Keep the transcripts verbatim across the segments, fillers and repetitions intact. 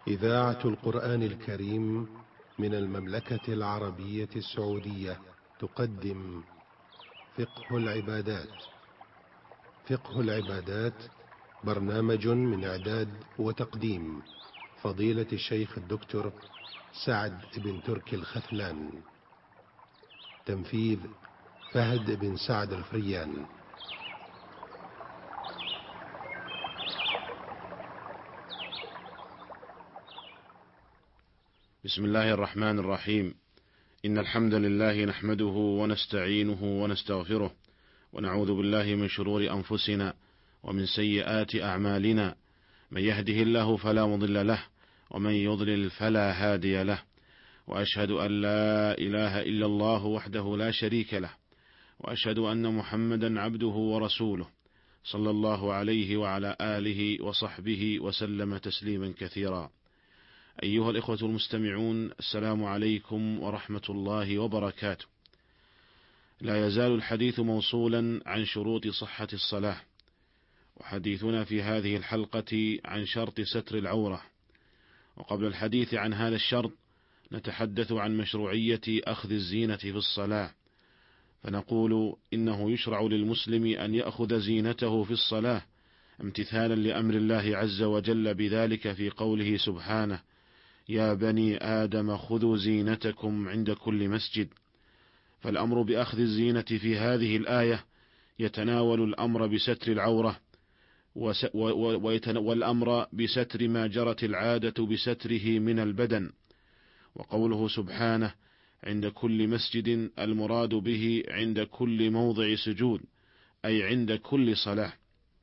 إذاعة القرآن الكريم من المملكة العربية السعودية تقدم فقه العبادات. فقه العبادات برنامج من إعداد وتقديم فضيلة الشيخ الدكتور سعد بن تركي الخثلان. تنفيذ فهد بن سعد الفريان. بسم الله الرحمن الرحيم. إن الحمد لله نحمده ونستعينه ونستغفره، ونعوذ بالله من شرور أنفسنا ومن سيئات أعمالنا. من يهده الله فلا مضل له، ومن يضلل فلا هادي له، وأشهد أن لا إله إلا الله وحده لا شريك له، وأشهد أن محمدا عبده ورسوله، صلى الله عليه وعلى آله وصحبه وسلم تسليما كثيرا. أيها الإخوة المستمعون، السلام عليكم ورحمة الله وبركاته. لا يزال الحديث موصولا عن شروط صحة الصلاة، وحديثنا في هذه الحلقة عن شرط ستر العورة. وقبل الحديث عن هذا الشرط نتحدث عن مشروعية أخذ الزينة في الصلاة، فنقول إنه يشرع للمسلم أن يأخذ زينته في الصلاة امتثالا لأمر الله عز وجل بذلك في قوله سبحانه: يا بني آدم خذوا زينتكم عند كل مسجد. فالأمر بأخذ الزينة في هذه الآية يتناول الأمر بستر العورة، والأمر بستر ما جرت العادة بستره من البدن. وقوله سبحانه عند كل مسجد المراد به عند كل موضع سجود، أي عند كل صلاة.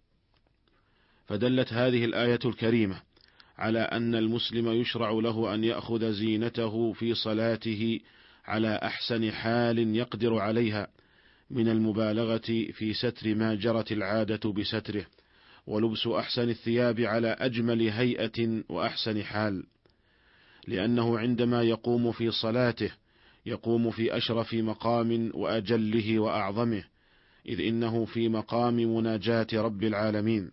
فدلت هذه الآية الكريمة على أن المسلم يشرع له أن يأخذ زينته في صلاته على أحسن حال يقدر عليها، من المبالغة في ستر ما جرت العادة بستره، ولبس أحسن الثياب على أجمل هيئة وأحسن حال، لأنه عندما يقوم في صلاته يقوم في أشرف مقام وأجله وأعظمه، إذ إنه في مقام مناجاة رب العالمين.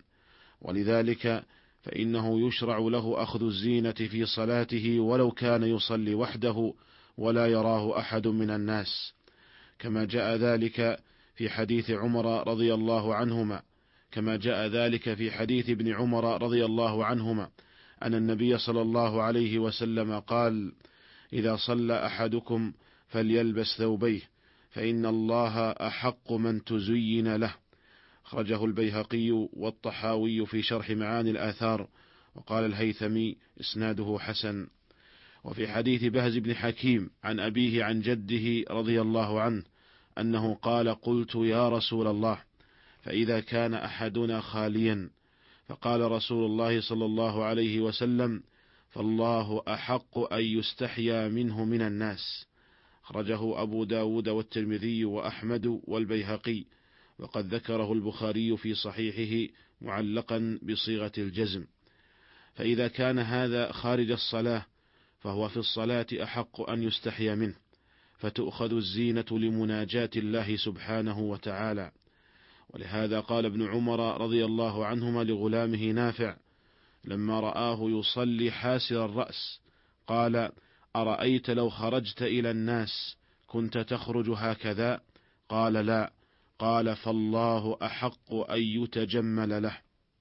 ولذلك فإنه يشرع له أخذ الزينة في صلاته ولو كان يصلي وحده ولا يراه أحد من الناس، كما جاء ذلك في حديث عمر رضي الله عنهما كما جاء ذلك في حديث ابن عمر رضي الله عنهما أن النبي صلى الله عليه وسلم قال: إذا صلى أحدكم فليلبس ثوبيه، فإن الله أحق من تزين له. أخرجه البيهقي والطحاوي في شرح معاني الآثار، وقال الهيثمي إسناده حسن. وفي حديث بهز بن حكيم عن أبيه عن جده رضي الله عنه أنه قال: قلت يا رسول الله، فإذا كان أحدنا خاليا؟ فقال رسول الله صلى الله عليه وسلم: فالله أحق أن يستحيا منه من الناس. أخرجه أبو داود والترمذي وأحمد والبيهقي، وقد ذكره البخاري في صحيحه معلقا بصيغة الجزم. فإذا كان هذا خارج الصلاة فهو في الصلاة أحق أن يستحيا منه، فتؤخذ الزينة لمناجاة الله سبحانه وتعالى. ولهذا قال ابن عمر رضي الله عنهما لغلامه نافع لما رآه يصلي حاسر الرأس قال: أرأيت لو خرجت إلى الناس كنت تخرج هكذا؟ قال: لا. قال: فالله أحق أن يتجمل له.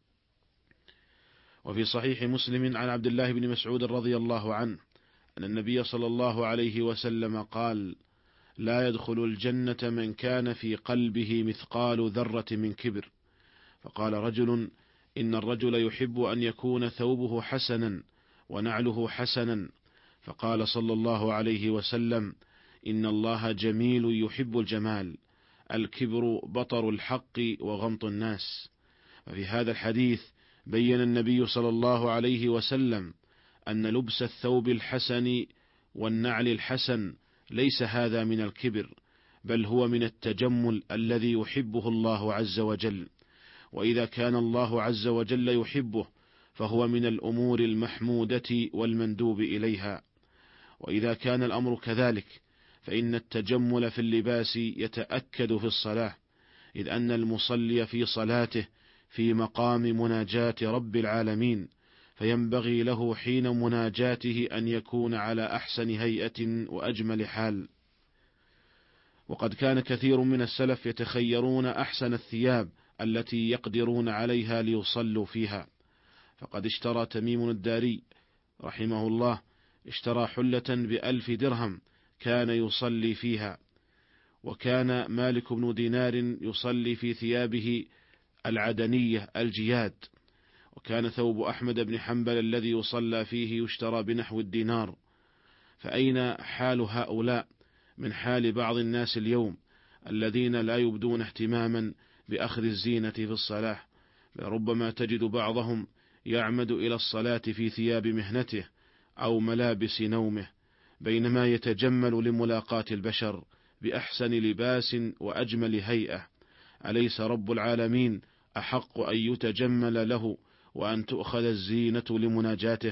وفي صحيح مسلم عن عبد الله بن مسعود رضي الله عنه أن النبي صلى الله عليه وسلم قال: لا يدخل الجنة من كان في قلبه مثقال ذرة من كبر. فقال رجل: إن الرجل يحب أن يكون ثوبه حسنا ونعله حسنا. فقال صلى الله عليه وسلم: إن الله جميل يحب الجمال، الكبر بطر الحق وغمط الناس. وفي هذا الحديث بين النبي صلى الله عليه وسلم أن لبس الثوب الحسن والنعل الحسن ليس هذا من الكبر، بل هو من التجمل الذي يحبه الله عز وجل. وإذا كان الله عز وجل يحبه فهو من الأمور المحمودة والمندوب إليها. وإذا كان الأمر كذلك فإن التجمل في اللباس يتأكد في الصلاة، إذ أن المصلي في صلاته في مقام مناجاة رب العالمين، فينبغي له حين مناجاته أن يكون على أحسن هيئة وأجمل حال. وقد كان كثير من السلف يتخيرون أحسن الثياب التي يقدرون عليها ليصلوا فيها، فقد اشترى تميم الداري رحمه الله اشترى حلة بألف درهم كان يصلي فيها، وكان مالك بن دينار يصلي في ثيابه العدنية الجياد، وكان ثوب أحمد بن حنبل الذي يصلى فيه يشترى بنحو الدينار. فأين حال هؤلاء من حال بعض الناس اليوم الذين لا يبدون اهتماما بأخذ الزينة في الصلاة؟ لربما تجد بعضهم يعمد إلى الصلاة في ثياب مهنته أو ملابس نومه، بينما يتجمل لملاقاة البشر بأحسن لباس وأجمل هيئة. أليس رب العالمين أحق أن يتجمل له وأن تؤخذ الزينة لمناجاته؟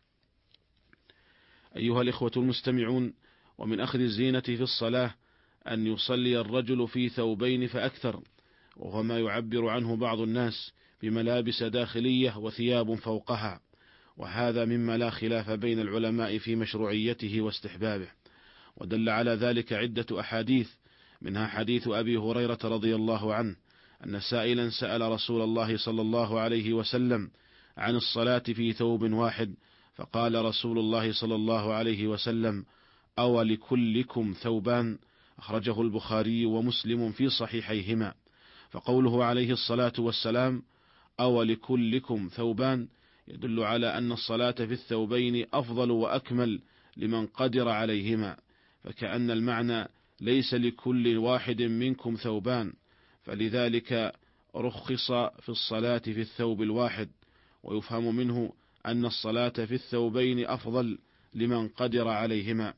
أيها الإخوة المستمعون، ومن أخذ الزينة في الصلاة أن يصلي الرجل في ثوبين فأكثر، وهو ما يعبر عنه بعض الناس بملابس داخلية وثياب فوقها، وهذا مما لا خلاف بين العلماء في مشروعيته واستحبابه. ودل على ذلك عدة أحاديث، منها حديث أبي هريرة رضي الله عنه أن سائلا سأل رسول الله صلى الله عليه وسلم عن الصلاة في ثوب واحد، فقال رسول الله صلى الله عليه وسلم: أو لكلكم ثوبان؟ أخرجه البخاري ومسلم في صحيحيهما. فقوله عليه الصلاة والسلام أو لكلكم ثوبان يدل على أن الصلاة في الثوبين أفضل وأكمل لمن قدر عليهما، فكأن المعنى ليس لكل واحد منكم ثوبان، فلذلك رخص في الصلاة في الثوب الواحد. ويفهم منه أن الصلاة في الثوبين أفضل لمن قدر عليهما.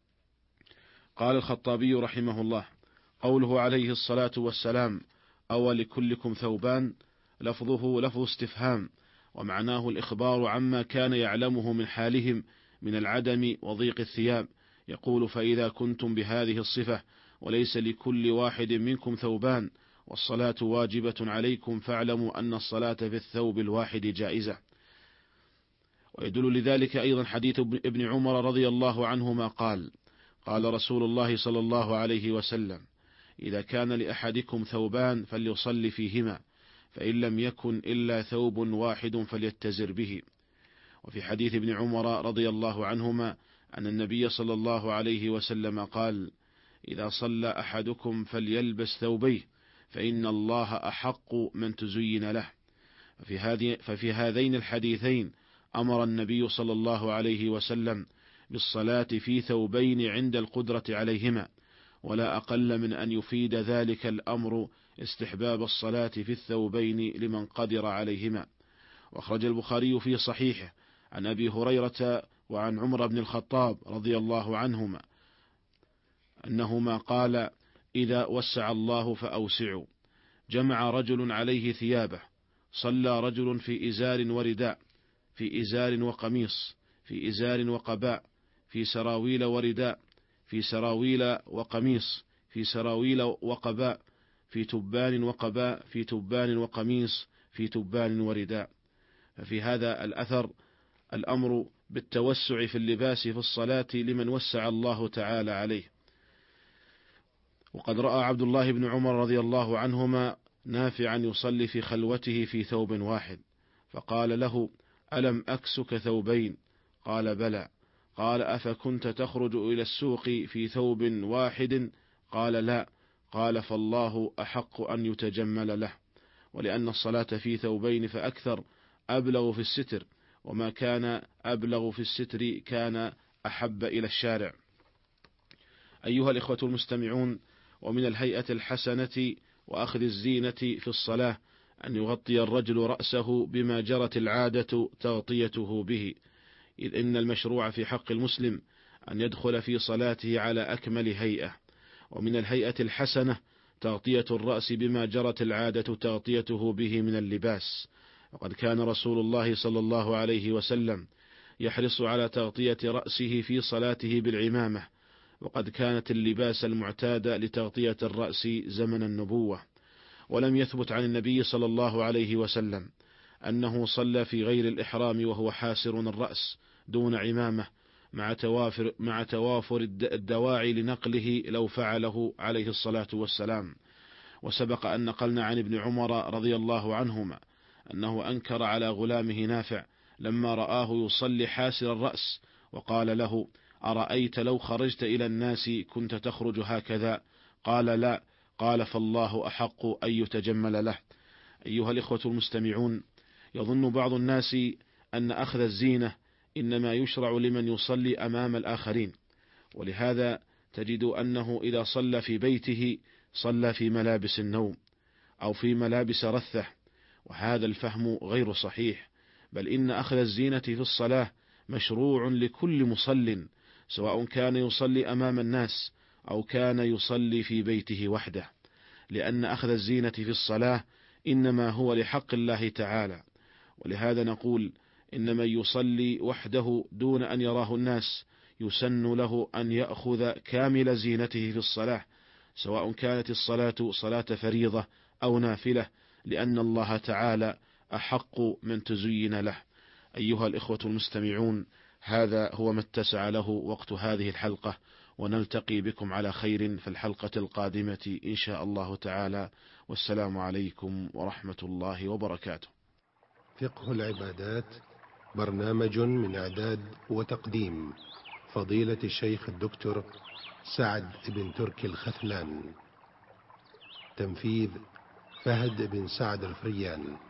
قال الخطابي رحمه الله: قوله عليه الصلاة والسلام أو لكلكم ثوبان لفظه لفظ استفهام، ومعناه الإخبار عما كان يعلمه من حالهم من العدم وضيق الثياب. يقول: فإذا كنتم بهذه الصفة وليس لكل واحد منكم ثوبان والصلاة واجبة عليكم فاعلموا أن الصلاة في الثوب الواحد جائزة. ويدل لذلك أيضا حديث ابن عمر رضي الله عنهما قال: قال رسول الله صلى الله عليه وسلم: إذا كان لأحدكم ثوبان فليصلي فيهما، فإن لم يكن إلا ثوب واحد فليتزر به. وفي حديث ابن عمر رضي الله عنهما أن النبي صلى الله عليه وسلم قال: إذا صلى أحدكم فليلبس ثوبيه فإن الله أحق من تزين له. ففي, هذه ففي هذين الحديثين أمر النبي صلى الله عليه وسلم بالصلاة في ثوبين عند القدرة عليهما، ولا أقل من أن يفيد ذلك الأمر استحباب الصلاة في الثوبين لمن قدر عليهما. وأخرج البخاري في صحيحه عن أبي هريرة وعن عمر بن الخطاب رضي الله عنهما أنهما قال: إذا وسع الله فأوسعوا. جمع رجل عليه ثيابه، صلى رجل في إزار ورداء، في إزار وقميص، في إزار وقباء، في سراويل ورداء، في سراويل وقميص، في سراويل وقباء، في تبان وقباء، في تبان وقميص، في تبان ورداء. ففي هذا الأثر الأمر بالتوسع في اللباس في الصلاة لمن وسع الله تعالى عليه. وقد رأى عبد الله بن عمر رضي الله عنهما نافعا يصلي في خلوته في ثوب واحد، فقال له: ألم أكسك ثوبين؟ قال: بلى. قال: أفكنت تخرج إلى السوق في ثوب واحد؟ قال: لا. قال: فالله أحق أن يتجمل له. ولأن الصلاة في ثوبين فأكثر أبلغ في الستر، وما كان أبلغ في الستر كان أحب إلى الشارع. أيها الإخوة المستمعون، ومن الهيئة الحسنة وأخذ الزينة في الصلاة أن يغطي الرجل رأسه بما جرت العادة تغطيته به، إذ إن المشروع في حق المسلم أن يدخل في صلاته على أكمل هيئة. ومن الهيئة الحسنة تغطية الرأس بما جرت العادة تغطيته به من اللباس، وقد كان رسول الله صلى الله عليه وسلم يحرص على تغطية رأسه في صلاته بالعمامة، وقد كانت اللباس المعتاد لتغطية الرأس زمن النبوة. ولم يثبت عن النبي صلى الله عليه وسلم أنه صلى في غير الإحرام وهو حاسر الرأس دون عمامة مع توافر, مع توافر الدواعي لنقله لو فعله عليه الصلاة والسلام. وسبق أن نقلنا عن ابن عمر رضي الله عنهما أنه أنكر على غلامه نافع لما رآه يصلي حاسر الرأس وقال له: أرأيت لو خرجت إلى الناس كنت تخرج هكذا؟ قال: لا. قال: فالله أحق أن يتجمل له. أيها الإخوة المستمعون، يظن بعض الناس أن أخذ الزينة إنما يشرع لمن يصلي أمام الآخرين، ولهذا تجد أنه إذا صلى في بيته صلى في ملابس النوم أو في ملابس رثة، وهذا الفهم غير صحيح، بل إن أخذ الزينة في الصلاة مشروع لكل مصل، سواء كان يصلي أمام الناس أو كان يصلي في بيته وحده، لأن أخذ الزينة في الصلاة إنما هو لحق الله تعالى. ولهذا نقول إن من يصلي وحده دون أن يراه الناس يسن له أن يأخذ كامل زينته في الصلاة، سواء كانت الصلاة صلاة فريضة أو نافلة، لأن الله تعالى أحق من تزين له. أيها الإخوة المستمعون، هذا هو ما اتسع له وقت هذه الحلقة، ونلتقي بكم على خير في الحلقة القادمة إن شاء الله تعالى، والسلام عليكم ورحمة الله وبركاته. فقه العبادات، برنامج من إعداد وتقديم فضيلة الشيخ الدكتور سعد بن تركي الخثلان، تنفيذ فهد بن سعد الفريان.